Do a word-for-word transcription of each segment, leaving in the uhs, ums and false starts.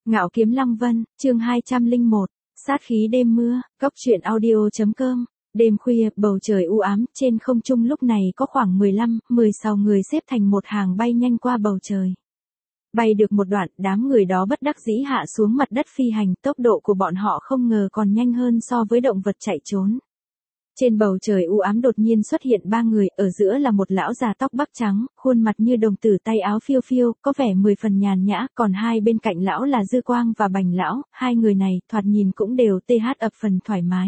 Ngạo Kiếm Lăng Vân, chương hai trăm lẻ một, sát khí đêm mưa, góc truyện audio.com. Đêm khuya, bầu trời u ám, trên không trung lúc này có khoảng mười lăm, mười sáu người xếp thành một hàng bay nhanh qua bầu trời. Bay được một đoạn, đám người đó bất đắc dĩ hạ xuống mặt đất phi hành, tốc độ của bọn họ không ngờ còn nhanh hơn so với động vật chạy trốn. Trên bầu trời u ám đột nhiên xuất hiện ba người, ở giữa là một lão già tóc bắc trắng, khuôn mặt như đồng tử, tay áo phiêu phiêu, có vẻ mười phần nhàn nhã, còn hai bên cạnh lão là Dư Quang và Bành lão, hai người này thoạt nhìn cũng đều th ập phần thoải mái.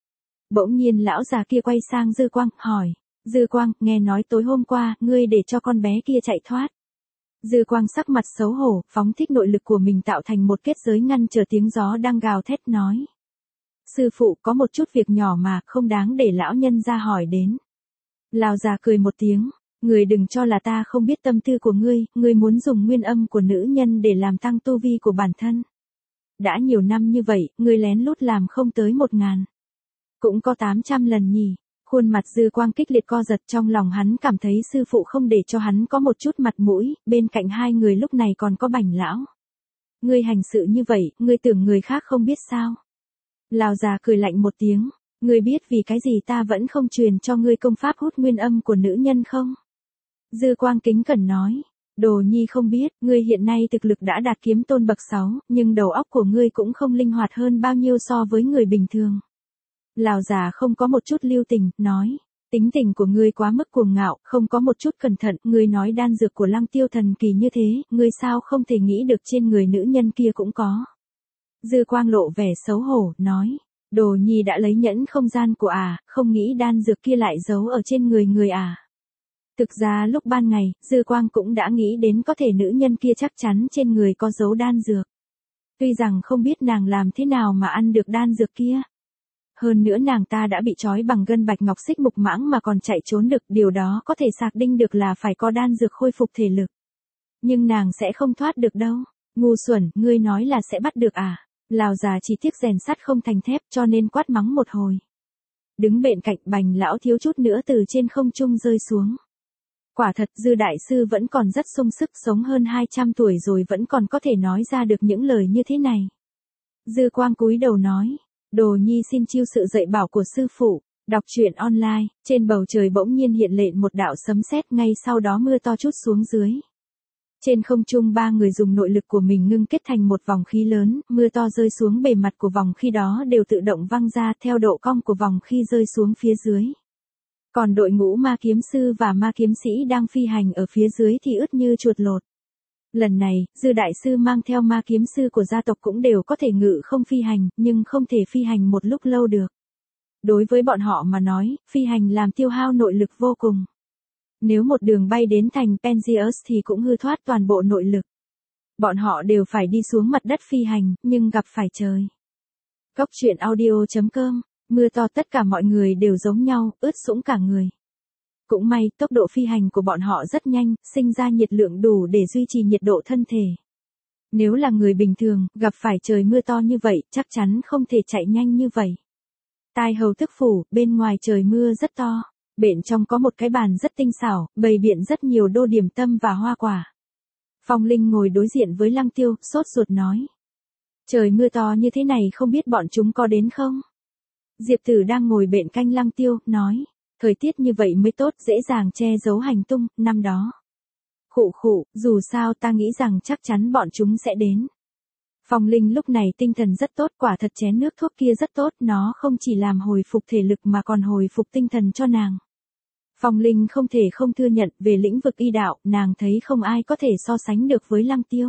Bỗng nhiên lão già kia quay sang Dư Quang, hỏi, Dư Quang, nghe nói tối hôm qua, ngươi để cho con bé kia chạy thoát. Dư Quang sắc mặt xấu hổ, phóng thích nội lực của mình tạo thành một kết giới ngăn trở tiếng gió đang gào thét nói. Sư phụ, có một chút việc nhỏ mà, không đáng để lão nhân ra hỏi đến. Lão già cười một tiếng, người đừng cho là ta không biết tâm tư của ngươi, ngươi muốn dùng nguyên âm của nữ nhân để làm tăng tu vi của bản thân. Đã nhiều năm như vậy, ngươi lén lút làm không tới một ngàn. Cũng có tám trăm lần nhỉ. Khuôn mặt Dư Quang kích liệt co giật, trong lòng hắn cảm thấy sư phụ không để cho hắn có một chút mặt mũi, bên cạnh hai người lúc này còn có Bành lão. Ngươi hành sự như vậy, ngươi tưởng người khác không biết sao? Lão già cười lạnh một tiếng, ngươi biết vì cái gì ta vẫn không truyền cho ngươi công pháp hút nguyên âm của nữ nhân không? Dư Quang kính cẩn nói, Đồ Nhi không biết, ngươi hiện nay thực lực đã đạt kiếm tôn bậc sáu, nhưng đầu óc của ngươi cũng không linh hoạt hơn bao nhiêu so với người bình thường. Lão già không có một chút lưu tình, nói, tính tình của ngươi quá mức cuồng ngạo, không có một chút cẩn thận, ngươi nói đan dược của Lăng Tiêu thần kỳ như thế, ngươi sao không thể nghĩ được trên người nữ nhân kia cũng có. Dư Quang lộ vẻ xấu hổ, nói, Đồ Nhi đã lấy nhẫn không gian của à, không nghĩ đan dược kia lại giấu ở trên người người à. Thực ra lúc ban ngày, Dư Quang cũng đã nghĩ đến có thể nữ nhân kia chắc chắn trên người có giấu đan dược. Tuy rằng không biết nàng làm thế nào mà ăn được đan dược kia. Hơn nữa nàng ta đã bị trói bằng gân bạch ngọc xích mục mãng mà còn chạy trốn được, điều đó có thể xác định được là phải có đan dược khôi phục thể lực. Nhưng nàng sẽ không thoát được đâu. Ngu xuẩn, ngươi nói là sẽ bắt được à? Lão già chỉ tiếc rèn sắt không thành thép, cho nên quát mắng một hồi. Đứng bên cạnh Bành lão thiếu chút nữa từ trên không trung rơi xuống. Quả thật, Dư đại sư vẫn còn rất sung sức, sống hơn hai trăm tuổi rồi vẫn còn có thể nói ra được những lời như thế này. Dư Quang cúi đầu nói, Đồ Nhi xin chiêu sự dạy bảo của sư phụ. Đọc truyện online, trên bầu trời bỗng nhiên hiện lên một đạo sấm sét, ngay sau đó mưa to trút xuống dưới. Trên không trung ba người dùng nội lực của mình ngưng kết thành một vòng khí lớn, mưa to rơi xuống bề mặt của vòng khí đó đều tự động văng ra theo độ cong của vòng khí rơi xuống phía dưới. Còn đội ngũ ma kiếm sư và ma kiếm sĩ đang phi hành ở phía dưới thì ướt như chuột lột. Lần này, Dư đại sư mang theo ma kiếm sư của gia tộc cũng đều có thể ngự không phi hành, nhưng không thể phi hành một lúc lâu được. Đối với bọn họ mà nói, phi hành làm tiêu hao nội lực vô cùng. Nếu một đường bay đến thành Penzius thì cũng hư thoát toàn bộ nội lực. Bọn họ đều phải đi xuống mặt đất phi hành, nhưng gặp phải trời. Góc truyện audio.com, mưa to tất cả mọi người đều giống nhau, ướt sũng cả người. Cũng may, tốc độ phi hành của bọn họ rất nhanh, sinh ra nhiệt lượng đủ để duy trì nhiệt độ thân thể. Nếu là người bình thường, gặp phải trời mưa to như vậy, chắc chắn không thể chạy nhanh như vậy. Tai hầu thức phủ, bên ngoài trời mưa rất to. Bên trong có một cái bàn rất tinh xảo, bày biện rất nhiều đô điểm tâm và hoa quả. Phong Linh ngồi đối diện với Lăng Tiêu, sốt ruột nói. Trời mưa to như thế này không biết bọn chúng có đến không? Diệp Tử đang ngồi bên cạnh Lăng Tiêu, nói. Thời tiết như vậy mới tốt, dễ dàng che giấu hành tung, năm đó. Khụ khụ, dù sao ta nghĩ rằng chắc chắn bọn chúng sẽ đến. Phong Linh lúc này tinh thần rất tốt, quả thật chén nước thuốc kia rất tốt, nó không chỉ làm hồi phục thể lực mà còn hồi phục tinh thần cho nàng. Phong Linh không thể không thừa nhận, về lĩnh vực y đạo, nàng thấy không ai có thể so sánh được với Lăng Tiêu.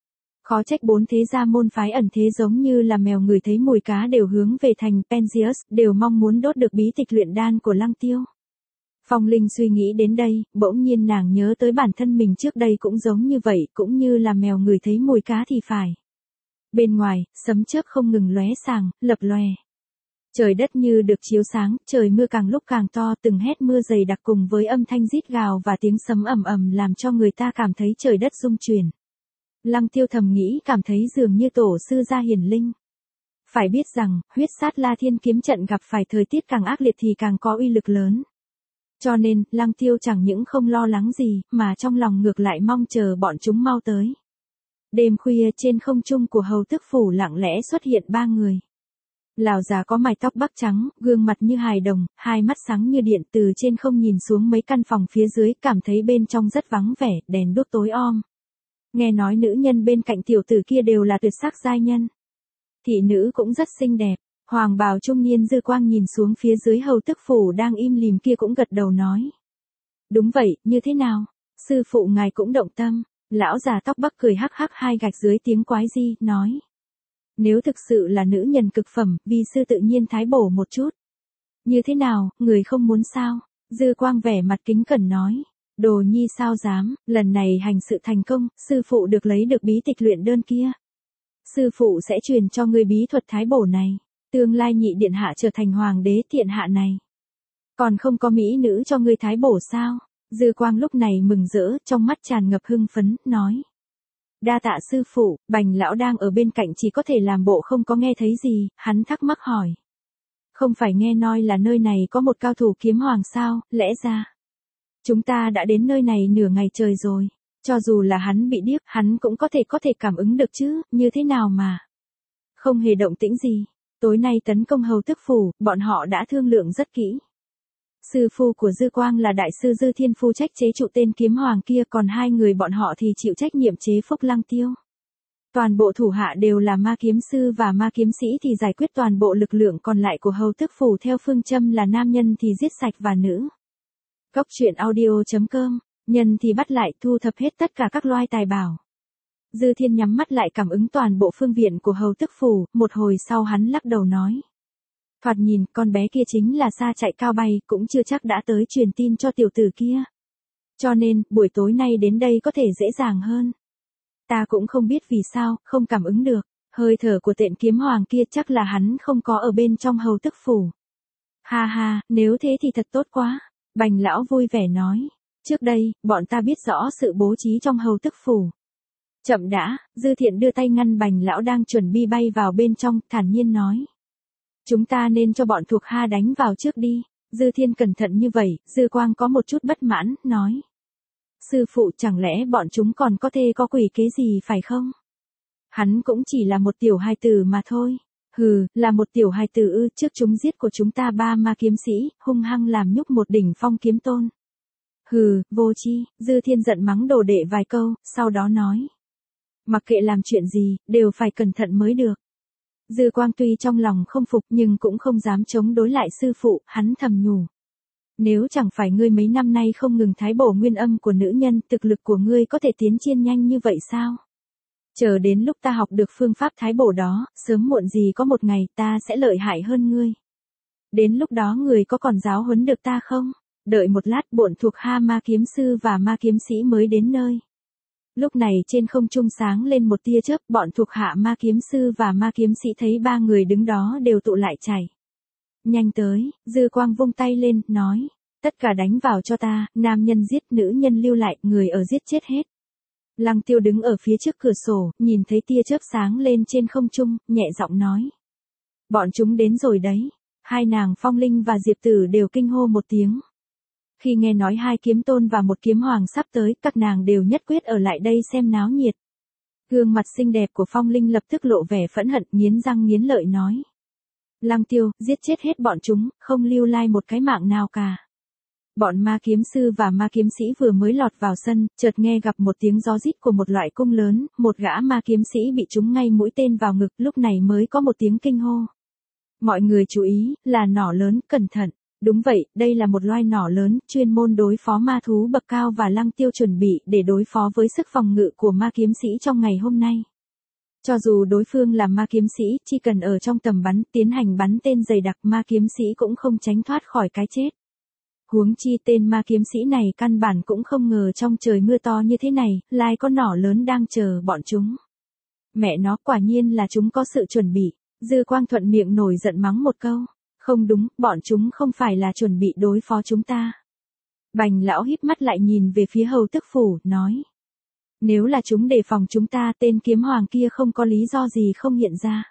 Khó trách bốn thế gia môn phái ẩn thế giống như là mèo ngửi thấy mùi cá đều hướng về thành Penzius, đều mong muốn đốt được bí tịch luyện đan của Lăng Tiêu. Phong Linh suy nghĩ đến đây, bỗng nhiên nàng nhớ tới bản thân mình trước đây cũng giống như vậy, cũng như là mèo ngửi thấy mùi cá thì phải. Bên ngoài, sấm chớp không ngừng lóe sàng, lập lòe. Trời đất như được chiếu sáng, trời mưa càng lúc càng to, từng hét mưa dày đặc cùng với âm thanh rít gào và tiếng sấm ầm ầm làm cho người ta cảm thấy trời đất rung chuyển. Lăng Tiêu thầm nghĩ cảm thấy dường như tổ sư gia hiển linh. Phải biết rằng, huyết sát La Thiên kiếm trận gặp phải thời tiết càng ác liệt thì càng có uy lực lớn. Cho nên, Lăng Tiêu chẳng những không lo lắng gì, mà trong lòng ngược lại mong chờ bọn chúng mau tới. Đêm khuya trên không trung của hầu tước phủ lặng lẽ xuất hiện ba người. Lão già có mái tóc bắc trắng, gương mặt như hài đồng, hai mắt sáng như điện, từ trên không nhìn xuống mấy căn phòng phía dưới, cảm thấy bên trong rất vắng vẻ, đèn đuốc tối om. Nghe nói nữ nhân bên cạnh tiểu tử kia đều là tuyệt sắc giai nhân. Thị nữ cũng rất xinh đẹp. Hoàng bào trung niên Dư Quang nhìn xuống phía dưới hầu tước phủ đang im lìm kia cũng gật đầu nói. Đúng vậy, như thế nào? Sư phụ ngài cũng động tâm. Lão già tóc bắc cười hắc hắc hai gạch dưới tiếng quái di, nói. Nếu thực sự là nữ nhân cực phẩm, vi sư tự nhiên thái bổ một chút. Như thế nào, người không muốn sao? Dư Quang vẻ mặt kính cẩn nói. Đồ nhi sao dám, lần này hành sự thành công, sư phụ được lấy được bí tịch luyện đơn kia. Sư phụ sẽ truyền cho ngươi bí thuật thái bổ này. Tương lai nhị điện hạ trở thành hoàng đế thiện hạ này. Còn không có mỹ nữ cho ngươi thái bổ sao? Dư Quang lúc này mừng rỡ, trong mắt tràn ngập hưng phấn, nói. Đa tạ sư phụ, Bành lão đang ở bên cạnh chỉ có thể làm bộ không có nghe thấy gì, hắn thắc mắc hỏi. Không phải nghe nói là nơi này có một cao thủ kiếm hoàng sao, lẽ ra. Chúng ta đã đến nơi này nửa ngày trời rồi, cho dù là hắn bị điếc, hắn cũng có thể có thể cảm ứng được chứ, như thế nào mà. Không hề động tĩnh gì, tối nay tấn công hầu tước phủ, bọn họ đã thương lượng rất kỹ. Sư phu của Dư Quang là đại sư Dư Thiên phụ trách chế trụ tên kiếm hoàng kia, còn hai người bọn họ thì chịu trách nhiệm chế Phúc Lăng Tiêu. Toàn bộ thủ hạ đều là ma kiếm sư và ma kiếm sĩ thì giải quyết toàn bộ lực lượng còn lại của hầu tước phủ theo phương châm là nam nhân thì giết sạch và nữ. Cốc truyện audio chấm com, nhân thì bắt lại thu thập hết tất cả các loài tài bảo. Dư Thiên nhắm mắt lại cảm ứng toàn bộ phương viện của hầu tước phủ, một hồi sau hắn lắc đầu nói. Thoạt nhìn, con bé kia chính là xa chạy cao bay, cũng chưa chắc đã tới truyền tin cho tiểu tử kia. Cho nên, buổi tối nay đến đây có thể dễ dàng hơn. Ta cũng không biết vì sao, không cảm ứng được. Hơi thở của tên kiếm hoàng kia chắc là hắn không có ở bên trong hầu tước phủ. Ha ha, nếu thế thì thật tốt quá. Bành lão vui vẻ nói. Trước đây, bọn ta biết rõ sự bố trí trong hầu tước phủ. Chậm đã, Dư Thiện đưa tay ngăn Bành lão đang chuẩn bị bay vào bên trong, thản nhiên nói. Chúng ta nên cho bọn thuộc hạ đánh vào trước đi. Dư Thiên cẩn thận như vậy, Dư Quang có một chút bất mãn, nói. Sư phụ chẳng lẽ bọn chúng còn có thể có quỷ kế gì phải không? Hắn cũng chỉ là một tiểu hài tử mà thôi. Hừ, là một tiểu hài tử ư, trước chúng giết của chúng ta ba ma kiếm sĩ, hung hăng làm nhúc một đỉnh phong kiếm tôn. Hừ, vô chi, Dư Thiên giận mắng đồ đệ vài câu, sau đó nói. Mặc kệ làm chuyện gì, đều phải cẩn thận mới được. Dư Quang tuy trong lòng không phục nhưng cũng không dám chống đối lại sư phụ, hắn thầm nhủ. Nếu chẳng phải ngươi mấy năm nay không ngừng thái bổ nguyên âm của nữ nhân, thực lực của ngươi có thể tiến triển nhanh như vậy sao? Chờ đến lúc ta học được phương pháp thái bổ đó, sớm muộn gì có một ngày ta sẽ lợi hại hơn ngươi. Đến lúc đó người có còn giáo huấn được ta không? Đợi một lát bổn thuộc ha ma kiếm sư và ma kiếm sĩ mới đến nơi. Lúc này trên không trung sáng lên một tia chớp, bọn thuộc hạ ma kiếm sư và ma kiếm sĩ thấy ba người đứng đó đều tụ lại chạy. Nhanh tới, Dư Quang vung tay lên, nói, tất cả đánh vào cho ta, nam nhân giết, nữ nhân lưu lại, người ở giết chết hết. Lăng Tiêu đứng ở phía trước cửa sổ, nhìn thấy tia chớp sáng lên trên không trung, nhẹ giọng nói. Bọn chúng đến rồi đấy. Hai nàng Phong Linh và Diệp Tử đều kinh hô một tiếng. Khi nghe nói hai kiếm tôn và một kiếm hoàng sắp tới, các nàng đều nhất quyết ở lại đây xem náo nhiệt. Gương mặt xinh đẹp của Phong Linh lập tức lộ vẻ phẫn hận, nghiến răng nghiến lợi nói. Lăng Tiêu, giết chết hết bọn chúng, không lưu lai một cái mạng nào cả. Bọn ma kiếm sư và ma kiếm sĩ vừa mới lọt vào sân, chợt nghe gặp một tiếng gió rít của một loại cung lớn, một gã ma kiếm sĩ bị trúng ngay mũi tên vào ngực, lúc này mới có một tiếng kinh hô. Mọi người chú ý, là nỏ lớn, cẩn thận. Đúng vậy, đây là một loài nỏ lớn, chuyên môn đối phó ma thú bậc cao và Lăng Tiêu chuẩn bị để đối phó với sức phòng ngự của ma kiếm sĩ trong ngày hôm nay. Cho dù đối phương là ma kiếm sĩ, chỉ cần ở trong tầm bắn, tiến hành bắn tên dày đặc, ma kiếm sĩ cũng không tránh thoát khỏi cái chết. Huống chi tên ma kiếm sĩ này căn bản cũng không ngờ trong trời mưa to như thế này, lại có nỏ lớn đang chờ bọn chúng. Mẹ nó, quả nhiên là chúng có sự chuẩn bị. Dư Quang thuận miệng nổi giận mắng một câu. Không đúng, bọn chúng không phải là chuẩn bị đối phó chúng ta. Bành lão híp mắt lại nhìn về phía hầu tước phủ, nói. Nếu là chúng đề phòng chúng ta, tên kiếm hoàng kia không có lý do gì không hiện ra.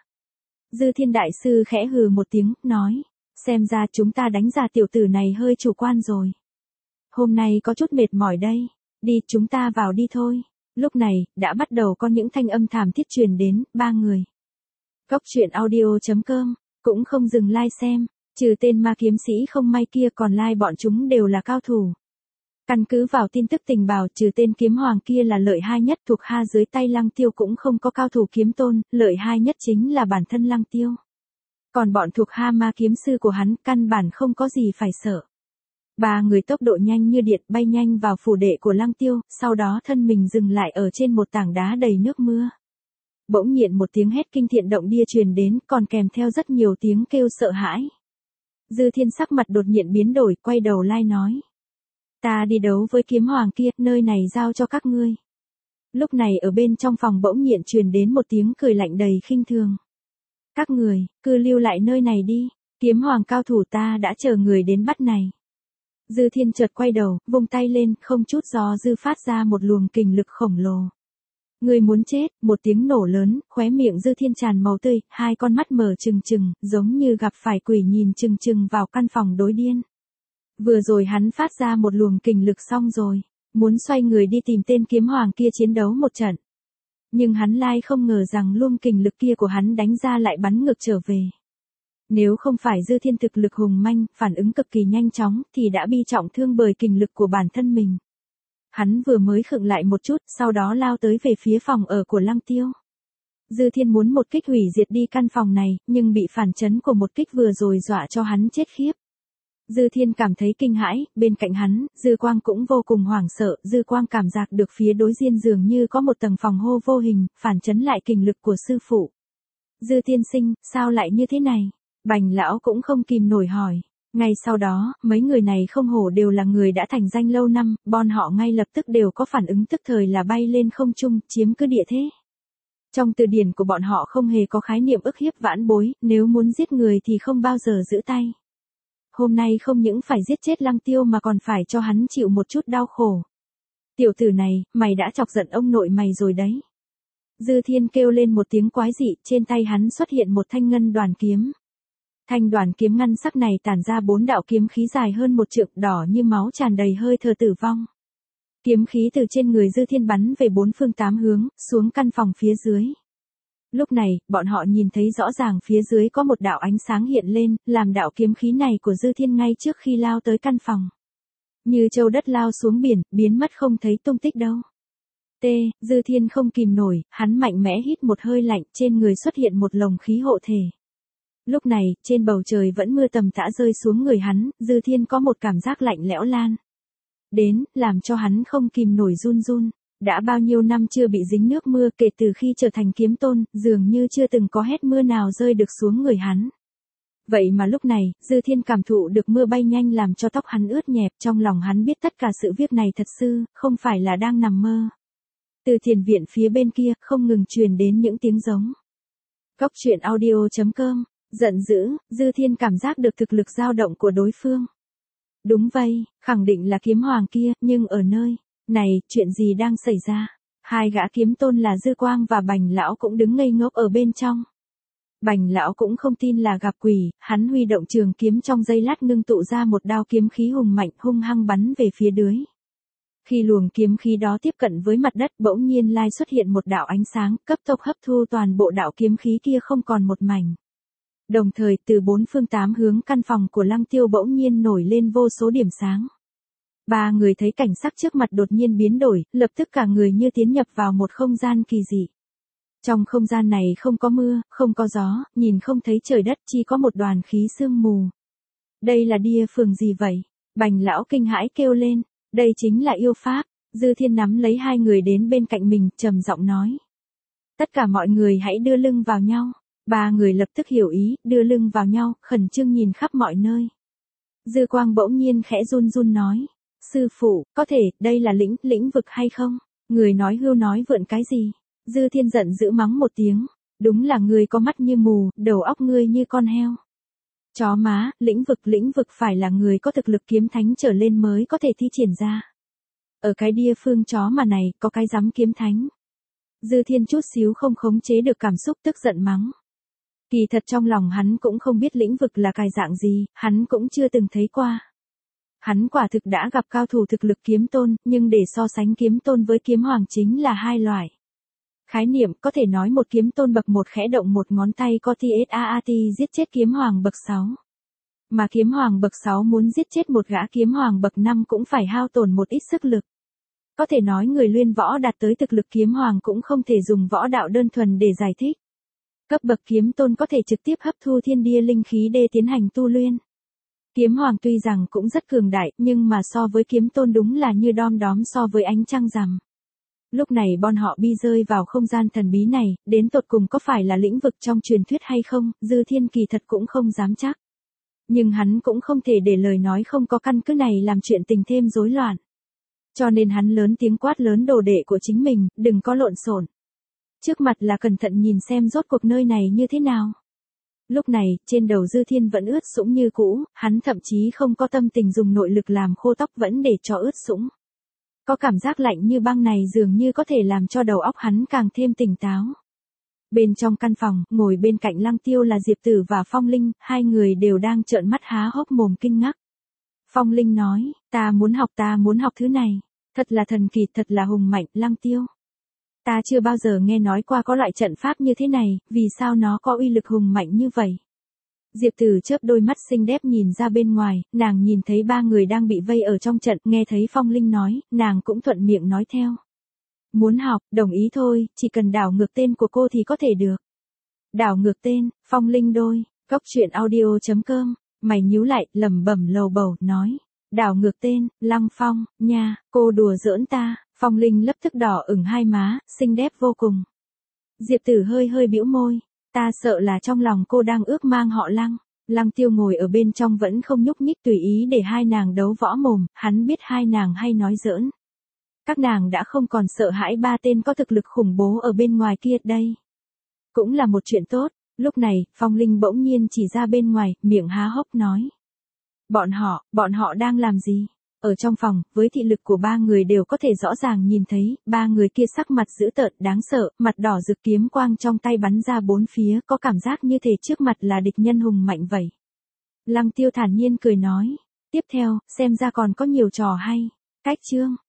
Dư Thiên đại sư khẽ hừ một tiếng, nói. Xem ra chúng ta đánh ra tiểu tử này hơi chủ quan rồi. Hôm nay có chút mệt mỏi đây. Đi, chúng ta vào đi thôi. Lúc này, đã bắt đầu có những thanh âm thảm thiết truyền đến, ba người. Cốc truyện audio.com, cũng không dừng like xem, trừ tên ma kiếm sĩ không may kia còn like bọn chúng đều là cao thủ. Căn cứ vào tin tức tình báo, trừ tên kiếm hoàng kia là lợi hai nhất thuộc ha dưới tay Lăng Tiêu cũng không có cao thủ kiếm tôn, lợi hai nhất chính là bản thân Lăng Tiêu. Còn bọn thuộc ha ma kiếm sư của hắn căn bản không có gì phải sợ. Ba người tốc độ nhanh như điện bay nhanh vào phủ đệ của Lăng Tiêu, sau đó thân mình dừng lại ở trên một tảng đá đầy nước mưa. Bỗng nhiên một tiếng hét kinh thiên động địa truyền đến, còn kèm theo rất nhiều tiếng kêu sợ hãi. Dư Thiên sắc mặt đột nhiên biến đổi, quay đầu lai nói. Ta đi đấu với kiếm hoàng kia, nơi này giao cho các ngươi. Lúc này ở bên trong phòng bỗng nhiên truyền đến một tiếng cười lạnh đầy khinh thường. Các người, cứ lưu lại nơi này đi, kiếm hoàng cao thủ ta đã chờ người đến bắt này. Dư Thiên chợt quay đầu, vung tay lên, không chút do dự phát ra một luồng kình lực khổng lồ. Người muốn chết, một tiếng nổ lớn, khóe miệng Dư Thiên tràn màu tươi, hai con mắt mở trừng trừng, giống như gặp phải quỷ nhìn trừng trừng vào căn phòng đối điên. Vừa rồi hắn phát ra một luồng kình lực xong rồi, muốn xoay người đi tìm tên kiếm hoàng kia chiến đấu một trận. Nhưng hắn lai không ngờ rằng luồng kình lực kia của hắn đánh ra lại bắn ngược trở về. Nếu không phải Dư Thiên thực lực hùng manh, phản ứng cực kỳ nhanh chóng, thì đã bị trọng thương bởi kình lực của bản thân mình. Hắn vừa mới khựng lại một chút, sau đó lao tới về phía phòng ở của Lăng Tiêu. Dư Thiên muốn một kích hủy diệt đi căn phòng này, nhưng bị phản chấn của một kích vừa rồi dọa cho hắn chết khiếp. Dư Thiên cảm thấy kinh hãi, bên cạnh hắn, Dư Quang cũng vô cùng hoảng sợ, Dư Quang cảm giác được phía đối diện dường như có một tầng phòng hô vô hình, phản chấn lại kình lực của sư phụ. Dư tiên sinh, sao lại như thế này? Bành lão cũng không kìm nổi hỏi. Ngay sau đó, mấy người này không hổ đều là người đã thành danh lâu năm, bọn họ ngay lập tức đều có phản ứng tức thời là bay lên không trung, chiếm cứ địa thế. Trong từ điển của bọn họ không hề có khái niệm ức hiếp vãn bối, nếu muốn giết người thì không bao giờ giữ tay. Hôm nay không những phải giết chết Lăng Tiêu mà còn phải cho hắn chịu một chút đau khổ. Tiểu tử này, mày đã chọc giận ông nội mày rồi đấy. Dư Thiên kêu lên một tiếng quái dị, trên tay hắn xuất hiện một thanh ngân đoàn kiếm. Thanh đoàn kiếm ngân sắc này tản ra bốn đạo kiếm khí dài hơn một trượng, đỏ như máu tràn đầy hơi thở tử vong. Kiếm khí từ trên người Dư Thiên bắn về bốn phương tám hướng, xuống căn phòng phía dưới. Lúc này, bọn họ nhìn thấy rõ ràng phía dưới có một đạo ánh sáng hiện lên, làm đạo kiếm khí này của Dư Thiên ngay trước khi lao tới căn phòng. Như châu đất lao xuống biển, biến mất không thấy tung tích đâu. T, Dư Thiên không kìm nổi, hắn mạnh mẽ hít một hơi lạnh, trên người xuất hiện một lồng khí hộ thể. Lúc này, trên bầu trời vẫn mưa tầm tã rơi xuống người hắn, Dư Thiên có một cảm giác lạnh lẽo lan đến, làm cho hắn không kìm nổi run run. Đã bao nhiêu năm chưa bị dính nước mưa, kể từ khi trở thành kiếm tôn, dường như chưa từng có hét mưa nào rơi được xuống người hắn. Vậy mà lúc này, Dư Thiên cảm thụ được mưa bay nhanh làm cho tóc hắn ướt nhẹp, trong lòng hắn biết tất cả sự việc này thật sự, không phải là đang nằm mơ. Từ thiền viện phía bên kia, không ngừng truyền đến những tiếng giống. Cốc truyện audio.com, giận dữ, Dư Thiên cảm giác được thực lực dao động của đối phương. Đúng vậy, khẳng định là kiếm hoàng kia, nhưng ở nơi này, chuyện gì đang xảy ra? Hai gã kiếm tôn là Dư Quang và Bành lão cũng đứng ngây ngốc ở bên trong. Bành lão cũng không tin là gặp quỷ, hắn huy động trường kiếm trong giây lát ngưng tụ ra một đao kiếm khí hùng mạnh hung hăng bắn về phía dưới. Khi luồng kiếm khí đó tiếp cận với mặt đất, bỗng nhiên lai xuất hiện một đạo ánh sáng, cấp tốc hấp thu toàn bộ đạo kiếm khí kia không còn một mảnh. Đồng thời, từ bốn phương tám hướng căn phòng của Lăng Tiêu bỗng nhiên nổi lên vô số điểm sáng. Ba người thấy cảnh sắc trước mặt đột nhiên biến đổi, lập tức cả người như tiến nhập vào một không gian kỳ dị. Trong không gian này không có mưa, không có gió, nhìn không thấy trời đất, chỉ có một đoàn khí sương mù. Đây là địa phương gì vậy? Bành lão kinh hãi kêu lên, đây chính là yêu pháp. Dư Thiên nắm lấy hai người đến bên cạnh mình, trầm giọng nói. Tất cả mọi người hãy đưa lưng vào nhau. Ba người lập tức hiểu ý, đưa lưng vào nhau, khẩn trương nhìn khắp mọi nơi. Dư Quang bỗng nhiên khẽ run run nói. Sư phụ, có thể, đây là lĩnh, lĩnh vực hay không? Người nói hưu nói vượn cái gì? Dư Thiên giận dữ mắng một tiếng. Đúng là người có mắt như mù, đầu óc ngươi như con heo. Chó má, lĩnh vực lĩnh vực phải là người có thực lực kiếm thánh trở lên mới có thể thi triển ra. Ở cái địa phương chó mà này, có cái dám kiếm thánh. Dư Thiên chút xíu không khống chế được cảm xúc tức giận mắng. Kỳ thật trong lòng hắn cũng không biết lĩnh vực là cái dạng gì, hắn cũng chưa từng thấy qua. Hắn quả thực đã gặp cao thủ thực lực kiếm tôn, nhưng để so sánh kiếm tôn với kiếm hoàng chính là hai loại khái niệm, có thể nói một kiếm tôn bậc một khẽ động một ngón tay có tsaat giết chết kiếm hoàng bậc sáu. Mà kiếm hoàng bậc sáu muốn giết chết một gã kiếm hoàng bậc năm cũng phải hao tổn một ít sức lực. Có thể nói người luyện võ đạt tới thực lực kiếm hoàng cũng không thể dùng võ đạo đơn thuần để giải thích. Cấp bậc kiếm tôn có thể trực tiếp hấp thu thiên địa linh khí để tiến hành tu luyện. Kiếm hoàng tuy rằng cũng rất cường đại, nhưng mà so với kiếm tôn đúng là như đom đóm so với ánh trăng rằm. Lúc này bọn họ bi rơi vào không gian thần bí này, đến tột cùng có phải là lĩnh vực trong truyền thuyết hay không, Dư Thiên kỳ thật cũng không dám chắc. Nhưng hắn cũng không thể để lời nói không có căn cứ này làm chuyện tình thêm rối loạn. Cho nên hắn lớn tiếng quát lớn đồ đệ của chính mình, đừng có lộn xộn. Trước mặt là cẩn thận nhìn xem rốt cuộc nơi này như thế nào. Lúc này, trên đầu Dư Thiên vẫn ướt sũng như cũ, hắn thậm chí không có tâm tình dùng nội lực làm khô tóc vẫn để cho ướt sũng. Có cảm giác lạnh như băng này dường như có thể làm cho đầu óc hắn càng thêm tỉnh táo. Bên trong căn phòng, ngồi bên cạnh Lăng Tiêu là Diệp Tử và Phong Linh, hai người đều đang trợn mắt há hốc mồm kinh ngạc. Phong Linh nói, ta muốn học ta muốn học thứ này. Thật là thần kỳ, thật là hùng mạnh, Lăng Tiêu. Ta chưa bao giờ nghe nói qua có loại trận pháp như thế này, vì sao nó có uy lực hùng mạnh như vậy? Diệp Tử chớp đôi mắt xinh đẹp nhìn ra bên ngoài, nàng nhìn thấy ba người đang bị vây ở trong trận, nghe thấy Phong Linh nói, nàng cũng thuận miệng nói theo. Muốn học, đồng ý thôi, chỉ cần đảo ngược tên của cô thì có thể được. Đảo ngược tên, Phong Linh đôi, cốc truyện audio chấm com, mày nhíu lại, lẩm bẩm lầu bầu, nói. Đảo ngược tên, Lăng Phong, nha, cô đùa giỡn ta, Phong Linh lập tức đỏ ửng hai má, xinh đẹp vô cùng. Diệp Tử hơi hơi bĩu môi, ta sợ là trong lòng cô đang ước mang họ Lăng. Lăng Tiêu ngồi ở bên trong vẫn không nhúc nhích tùy ý để hai nàng đấu võ mồm, hắn biết hai nàng hay nói giỡn. Các nàng đã không còn sợ hãi ba tên có thực lực khủng bố ở bên ngoài kia đây. Cũng là một chuyện tốt, lúc này, Phong Linh bỗng nhiên chỉ ra bên ngoài, miệng há hốc nói. Bọn họ, bọn họ đang làm gì? Ở trong phòng, với thị lực của ba người đều có thể rõ ràng nhìn thấy, ba người kia sắc mặt dữ tợn đáng sợ, mặt đỏ rực kiếm quang trong tay bắn ra bốn phía, có cảm giác như thể trước mặt là địch nhân hùng mạnh vậy. Lăng Tiêu thản nhiên cười nói, tiếp theo, xem ra còn có nhiều trò hay. Cách chương